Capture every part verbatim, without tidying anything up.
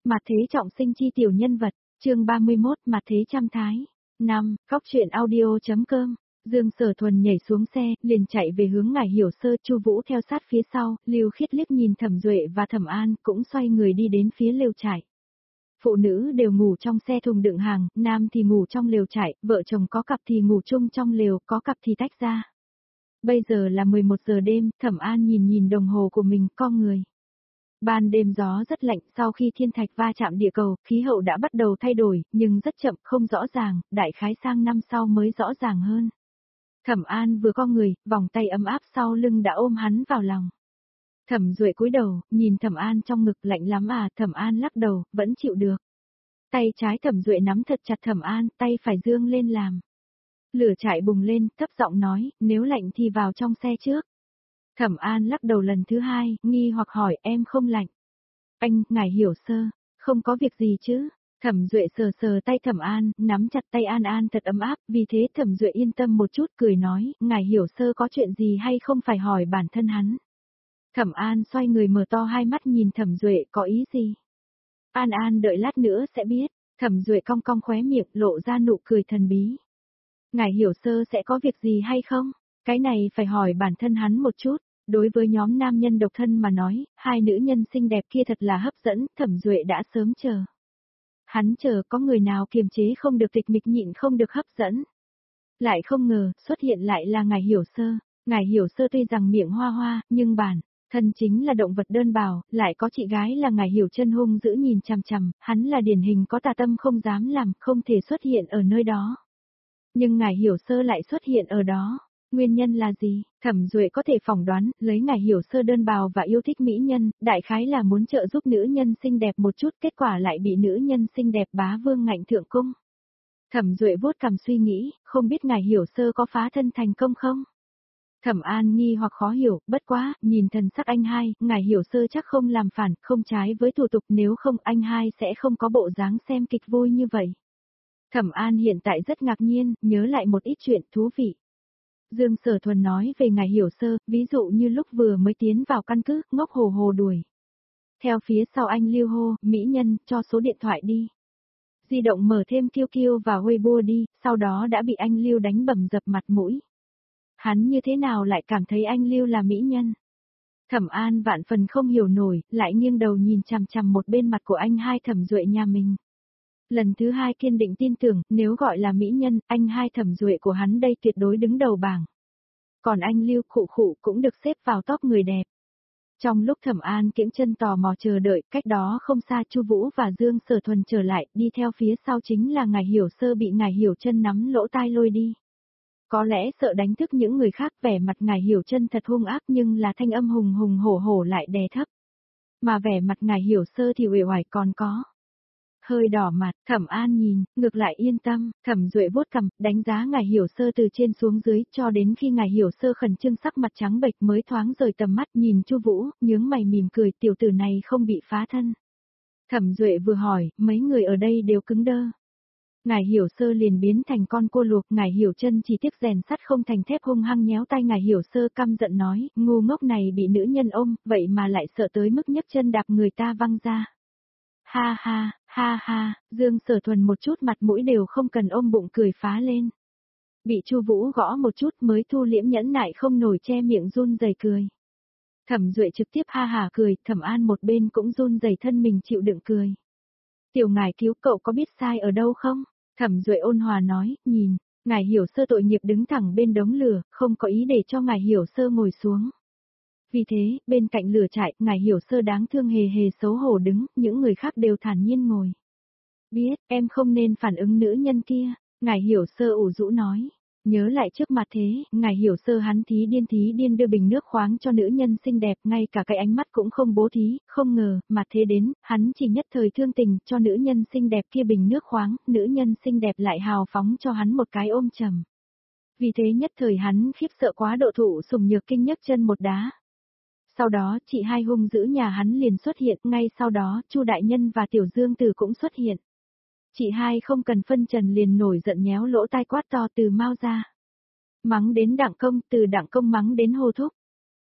Mặt thế trọng sinh chi tiểu nhân vật, chương ba mươi mốt mặt thế trăm thái. năm. Góc truyện audio.com. Dương Sở Thuần nhảy xuống xe, liền chạy về hướng Ngải Hiểu Sơ, Chu Vũ theo sát phía sau, Lưu Khiết liếc nhìn Thẩm Duệ và Thẩm An, cũng xoay người đi đến phía lều trại. Phụ nữ đều ngủ trong xe thùng đựng hàng, nam thì ngủ trong lều trại, vợ chồng có cặp thì ngủ chung trong lều, có cặp thì tách ra. Bây giờ là mười một giờ đêm, Thẩm An nhìn nhìn đồng hồ của mình, co người. Ban đêm gió rất lạnh, sau khi thiên thạch va chạm địa cầu, khí hậu đã bắt đầu thay đổi, nhưng rất chậm, không rõ ràng, đại khái sang năm sau mới rõ ràng hơn. Thẩm An vừa co người, vòng tay ấm áp sau lưng đã ôm hắn vào lòng. Thẩm Duệ cúi đầu, nhìn Thẩm An trong ngực, lạnh lắm à, Thẩm An lắc đầu, vẫn chịu được. Tay trái Thẩm Duệ nắm thật chặt Thẩm An, tay phải dương lên làm. Lửa trại bùng lên, thấp giọng nói, nếu lạnh thì vào trong xe trước. Thẩm An lắc đầu lần thứ hai, nghi hoặc hỏi, em không lạnh. Anh, Ngải Hiểu Sơ, không có việc gì chứ. Thẩm Duệ sờ sờ tay Thẩm An, nắm chặt tay An An thật ấm áp, vì thế Thẩm Duệ yên tâm một chút, cười nói, Ngải Hiểu Sơ có chuyện gì hay không phải hỏi bản thân hắn. Thẩm An xoay người mở to hai mắt nhìn Thẩm Duệ, có ý gì? An An đợi lát nữa sẽ biết. Thẩm Duệ cong cong khóe miệng, lộ ra nụ cười thần bí. Ngải Hiểu Sơ sẽ có việc gì hay không? Cái này phải hỏi bản thân hắn một chút. Đối với nhóm nam nhân độc thân mà nói, hai nữ nhân xinh đẹp kia thật là hấp dẫn, Thẩm Duệ đã sớm chờ. Hắn chờ có người nào kiềm chế không được tịch mịch nhịn không được hấp dẫn. Lại không ngờ, xuất hiện lại là Ngải Hiểu Sơ. Ngải Hiểu Sơ tuy rằng miệng hoa hoa, nhưng bản thân chính là động vật đơn bào, lại có chị gái là Ngải Hiểu Chân hung dữ nhìn chằm chằm, hắn là điển hình có tà tâm không dám làm, không thể xuất hiện ở nơi đó. Nhưng Ngải Hiểu Sơ lại xuất hiện ở đó. Nguyên nhân là gì? Thẩm Duệ có thể phỏng đoán, lấy Ngải Hiểu Sơ đơn bào và yêu thích mỹ nhân, đại khái là muốn trợ giúp nữ nhân xinh đẹp một chút, kết quả lại bị nữ nhân xinh đẹp bá vương ngạnh thượng cung. Thẩm Duệ vuốt cằm suy nghĩ, không biết Ngải Hiểu Sơ có phá thân thành công không? Thẩm An nghi hoặc khó hiểu, bất quá, nhìn thần sắc anh hai, Ngải Hiểu Sơ chắc không làm phản, không trái với thủ tục, nếu không anh hai sẽ không có bộ dáng xem kịch vui như vậy. Thẩm An hiện tại rất ngạc nhiên, nhớ lại một ít chuyện thú vị. Dương Sở Thuần nói về Ngải Hiểu Sơ, ví dụ như lúc vừa mới tiến vào căn cứ, ngốc hồ hồ đuổi. Theo phía sau anh Lưu hô, mỹ nhân, cho số điện thoại đi. Di động mở thêm Q Q và Weibo đi, sau đó đã bị anh Lưu đánh bầm dập mặt mũi. Hắn như thế nào lại cảm thấy anh Lưu là mỹ nhân? Thẩm An vạn phần không hiểu nổi, lại nghiêng đầu nhìn chằm chằm một bên mặt của anh hai Thẩm Duệ nhà mình. Lần thứ hai kiên định tin tưởng, nếu gọi là mỹ nhân, anh hai Thẩm Duệ của hắn đây tuyệt đối đứng đầu bảng. Còn anh Lưu Khụ Khụ cũng được xếp vào top người đẹp. Trong lúc Thẩm An kiễng chân tò mò chờ đợi, cách đó không xa Chu Vũ và Dương Sở Thuần trở lại, đi theo phía sau chính là Ngải Hiểu Sơ bị Ngải Hiểu Chân nắm lỗ tai lôi đi. Có lẽ sợ đánh thức những người khác, vẻ mặt Ngải Hiểu Chân thật hung ác nhưng là thanh âm hùng hùng hổ hổ lại đè thấp. Mà vẻ mặt Ngải Hiểu Sơ thì uể oải còn có. Hơi đỏ mặt, Thẩm An nhìn, ngược lại yên tâm, Thẩm Duệ vuốt cằm, đánh giá Ngải Hiểu Sơ từ trên xuống dưới, cho đến khi Ngải Hiểu Sơ khẩn trương sắc mặt trắng bệch mới thoáng rời tầm mắt nhìn Chu Vũ, nhướng mày mỉm cười, tiểu tử này không bị phá thân. Thẩm Duệ vừa hỏi, mấy người ở đây đều cứng đơ. Ngải Hiểu Sơ liền biến thành con cua luộc, Ngải Hiểu Chân chỉ tiếc rèn sắt không thành thép hung hăng nhéo tay Ngải Hiểu Sơ căm giận nói, ngu ngốc này bị nữ nhân ôm, vậy mà lại sợ tới mức nhấc chân đạp người ta văng ra. Ha ha, ha ha, Dương Sở Thuần một chút mặt mũi đều không cần ôm bụng cười phá lên. Bị Chu Vũ gõ một chút mới thu liễm nhẫn nại không nổi che miệng run rẩy cười. Thẩm Duệ trực tiếp ha hả cười, Thẩm An một bên cũng run rẩy thân mình chịu đựng cười. Tiểu Ngải cứu cậu có biết sai ở đâu không? Thẩm Duệ ôn hòa nói, nhìn, Ngải Hiểu Sơ tội nghiệp đứng thẳng bên đống lửa, không có ý để cho Ngải Hiểu Sơ ngồi xuống. Vì thế, bên cạnh lửa trại, Ngải Hiểu Sơ đáng thương hề hề xấu hổ đứng, những người khác đều thản nhiên ngồi. Biết, em không nên phản ứng nữ nhân kia, Ngải Hiểu Sơ ủ rũ nói. Nhớ lại trước mặt thế, Ngải Hiểu Sơ hắn thí điên thí điên đưa bình nước khoáng cho nữ nhân xinh đẹp, ngay cả cái ánh mắt cũng không bố thí, không ngờ, mặt thế đến, hắn chỉ nhất thời thương tình cho nữ nhân xinh đẹp kia bình nước khoáng, nữ nhân xinh đẹp lại hào phóng cho hắn một cái ôm trầm. Vì thế nhất thời hắn khiếp sợ quá độ thụ sủng nhược kinh nhấc chân một đá. Sau đó, chị hai hung dữ nhà hắn liền xuất hiện, ngay sau đó, Chu Đại Nhân và Tiểu Dương Tử cũng xuất hiện. Chị hai không cần phân trần liền nổi giận nhéo lỗ tai quát to từ Mao ra. Mắng đến Đặng Công, từ Đặng Công mắng đến Hồ Thúc.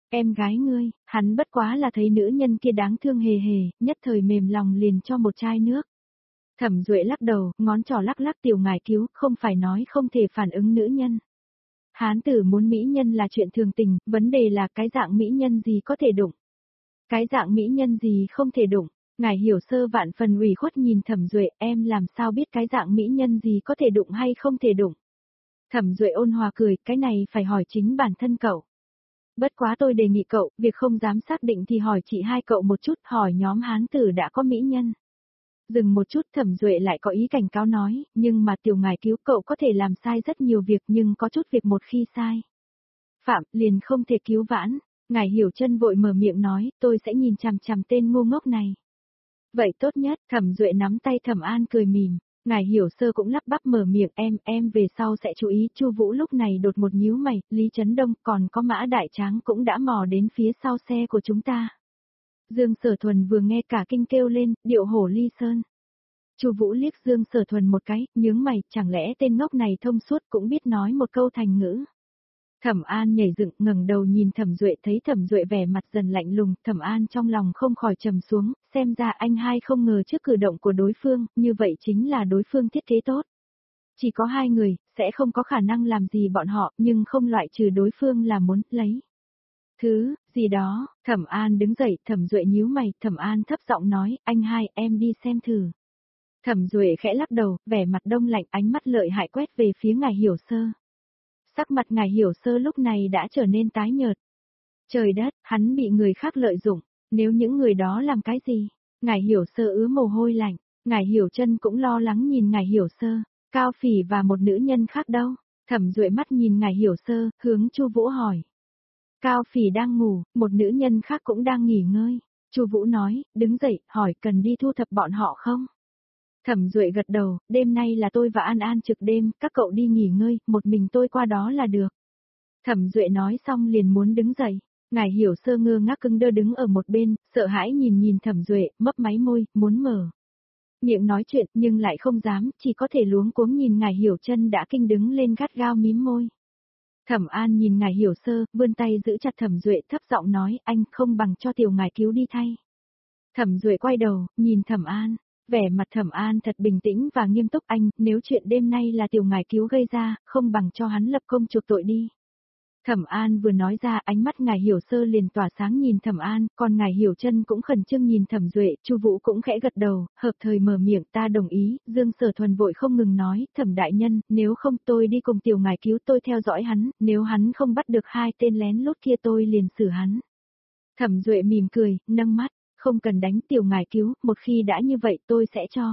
Em gái ngươi, hắn bất quá là thấy nữ nhân kia đáng thương hề hề, nhất thời mềm lòng liền cho một chai nước. Thẩm Duệ lắc đầu, ngón trỏ lắc lắc tiểu ngải cứu, không phải nói không thể phản ứng nữ nhân. Hán tử muốn mỹ nhân là chuyện thường tình, vấn đề là cái dạng mỹ nhân gì có thể đụng. Cái dạng mỹ nhân gì không thể đụng. Ngài hiểu sơ vạn phần ủy khuất nhìn Thẩm Duệ, em làm sao biết cái dạng mỹ nhân gì có thể đụng hay không thể đụng. Thẩm Duệ ôn hòa cười, cái này phải hỏi chính bản thân cậu. Bất quá tôi đề nghị cậu, việc không dám xác định thì hỏi chị hai cậu một chút, hỏi nhóm hán tử đã có mỹ nhân. Dừng một chút Thẩm Duệ lại có ý cảnh cáo nói, nhưng mà tiểu ngài cứu cậu có thể làm sai rất nhiều việc nhưng có chút việc một khi sai. Phạm liền không thể cứu vãn, ngài hiểu chân vội mở miệng nói, tôi sẽ nhìn chằm chằm tên ngu ngốc này. Vậy tốt nhất, Thẩm Duệ nắm tay Thẩm An cười mỉm, ngài hiểu sơ cũng lắp bắp mở miệng em, em về sau sẽ chú ý. Chu Vũ lúc này đột một nhíu mày, Lý Trấn Đông còn có Mã Đại Tráng cũng đã mò đến phía sau xe của chúng ta. Dương Sở Thuần vừa nghe cả kinh kêu lên, điệu hổ ly sơn. Chu Vũ liếc Dương Sở Thuần một cái, nhướng mày, chẳng lẽ tên ngốc này thông suốt cũng biết nói một câu thành ngữ. Thẩm An nhảy dựng, ngẩng đầu nhìn Thẩm Duệ, thấy Thẩm Duệ vẻ mặt dần lạnh lùng, Thẩm An trong lòng không khỏi trầm xuống, xem ra anh hai không ngờ trước cử động của đối phương, như vậy chính là đối phương thiết kế tốt. Chỉ có hai người, sẽ không có khả năng làm gì bọn họ, nhưng không loại trừ đối phương là muốn lấy. Thứ, gì đó, Thẩm An đứng dậy, Thẩm Duệ nhíu mày, Thẩm An thấp giọng nói, anh hai, em đi xem thử. Thẩm Duệ khẽ lắc đầu, vẻ mặt đông lạnh, ánh mắt lợi hại quét về phía ngài hiểu sơ. Sắc mặt ngài hiểu sơ lúc này đã trở nên tái nhợt. Trời đất, hắn bị người khác lợi dụng, nếu những người đó làm cái gì? Ngài hiểu sơ ứa mồ hôi lạnh, ngài hiểu chân cũng lo lắng nhìn ngài hiểu sơ, Cao Phỉ và một nữ nhân khác đâu? Thẩm Duệ mắt nhìn ngài hiểu sơ, hướng Chu Vũ hỏi. Cao Phỉ đang ngủ, một nữ nhân khác cũng đang nghỉ ngơi. Chu Vũ nói, đứng dậy, hỏi cần đi thu thập bọn họ không? Thẩm Duệ gật đầu, đêm nay là tôi và An An trực đêm, các cậu đi nghỉ ngơi, một mình tôi qua đó là được. Thẩm Duệ nói xong liền muốn đứng dậy, ngài hiểu sơ ngơ ngác cứng đơ đứng ở một bên, sợ hãi nhìn nhìn Thẩm Duệ, mấp máy môi, muốn mở miệng nói chuyện nhưng lại không dám, chỉ có thể luống cuống nhìn ngài hiểu chân đã kinh đứng lên gắt gao mím môi. Thẩm An nhìn ngài hiểu sơ, vươn tay giữ chặt Thẩm Duệ thấp giọng nói, anh không bằng cho tiểu ngài cứu đi thay. Thẩm Duệ quay đầu, nhìn Thẩm An. Vẻ mặt Thẩm An thật bình tĩnh và nghiêm túc, anh, nếu chuyện đêm nay là tiểu ngài cứu gây ra, không bằng cho hắn lập công chuộc tội đi. Thẩm An vừa nói ra, ánh mắt ngài hiểu sơ liền tỏa sáng nhìn Thẩm An, còn ngài hiểu chân cũng khẩn trương nhìn Thẩm Duệ, Chu Vũ cũng khẽ gật đầu, hợp thời mở miệng, ta đồng ý. Dương Sở Thuần vội không ngừng nói, Thẩm đại nhân, nếu không tôi đi cùng tiểu ngài cứu, tôi theo dõi hắn, nếu hắn không bắt được hai tên lén lút kia tôi liền xử hắn. Thẩm Duệ mỉm cười, nâng mắt. Không cần đánh tiểu ngài cứu, một khi đã như vậy tôi sẽ cho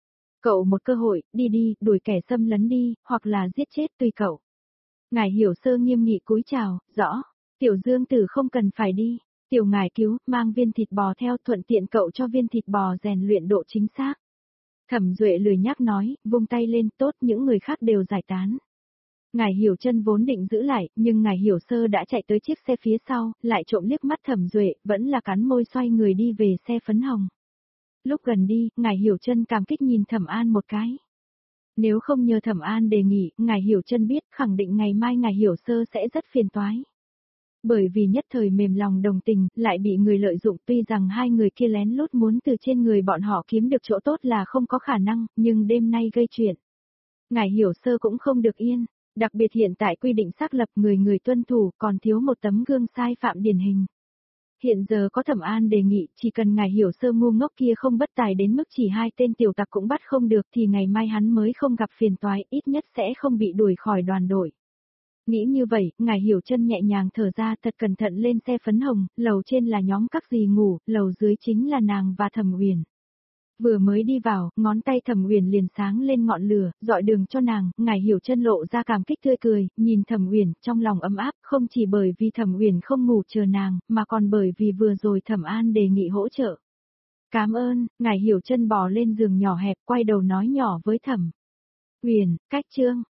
cậu một cơ hội, đi đi, đuổi kẻ xâm lấn đi, hoặc là giết chết tùy cậu. Ngài hiểu sơ nghiêm nghị cúi chào, rõ, tiểu Dương tử không cần phải đi, tiểu ngài cứu, mang viên thịt bò theo, thuận tiện cậu cho viên thịt bò rèn luyện độ chính xác. Thẩm Duệ lười nhác nói, vung tay lên, tốt, những người khác đều giải tán. Ngài hiểu chân vốn định giữ lại, nhưng ngài hiểu sơ đã chạy tới chiếc xe phía sau, lại trộm liếc mắt Thẩm Duệ, vẫn là cắn môi xoay người đi về xe phấn hồng. Lúc gần đi, ngài hiểu chân cảm kích nhìn Thẩm An một cái. Nếu không nhờ Thẩm An đề nghị, ngài hiểu chân biết khẳng định ngày mai ngài hiểu sơ sẽ rất phiền toái. Bởi vì nhất thời mềm lòng đồng tình, lại bị người lợi dụng, tuy rằng hai người kia lén lút muốn từ trên người bọn họ kiếm được chỗ tốt là không có khả năng, nhưng đêm nay gây chuyện. Ngài hiểu sơ cũng không được yên. Đặc biệt hiện tại quy định xác lập người người tuân thủ còn thiếu một tấm gương sai phạm điển hình. Hiện giờ có Thẩm An đề nghị chỉ cần ngài hiểu sơ ngu ngốc kia không bất tài đến mức chỉ hai tên tiểu tặc cũng bắt không được thì ngày mai hắn mới không gặp phiền toái, ít nhất sẽ không bị đuổi khỏi đoàn đội. Nghĩ như vậy, ngài hiểu chân nhẹ nhàng thở ra thật cẩn thận lên xe phấn hồng, lầu trên là nhóm các dì ngủ, lầu dưới chính là nàng và Thẩm Uyển. Vừa mới đi vào, ngón tay Thẩm Uyển liền sáng lên ngọn lửa, dọi đường cho nàng, ngài hiểu chân lộ ra cảm kích tươi cười, nhìn Thẩm Uyển, trong lòng ấm áp, không chỉ bởi vì Thẩm Uyển không ngủ chờ nàng, mà còn bởi vì vừa rồi Thẩm An đề nghị hỗ trợ. Cảm ơn, ngài hiểu chân bò lên giường nhỏ hẹp, quay đầu nói nhỏ với Thẩm Uyển, cách chương.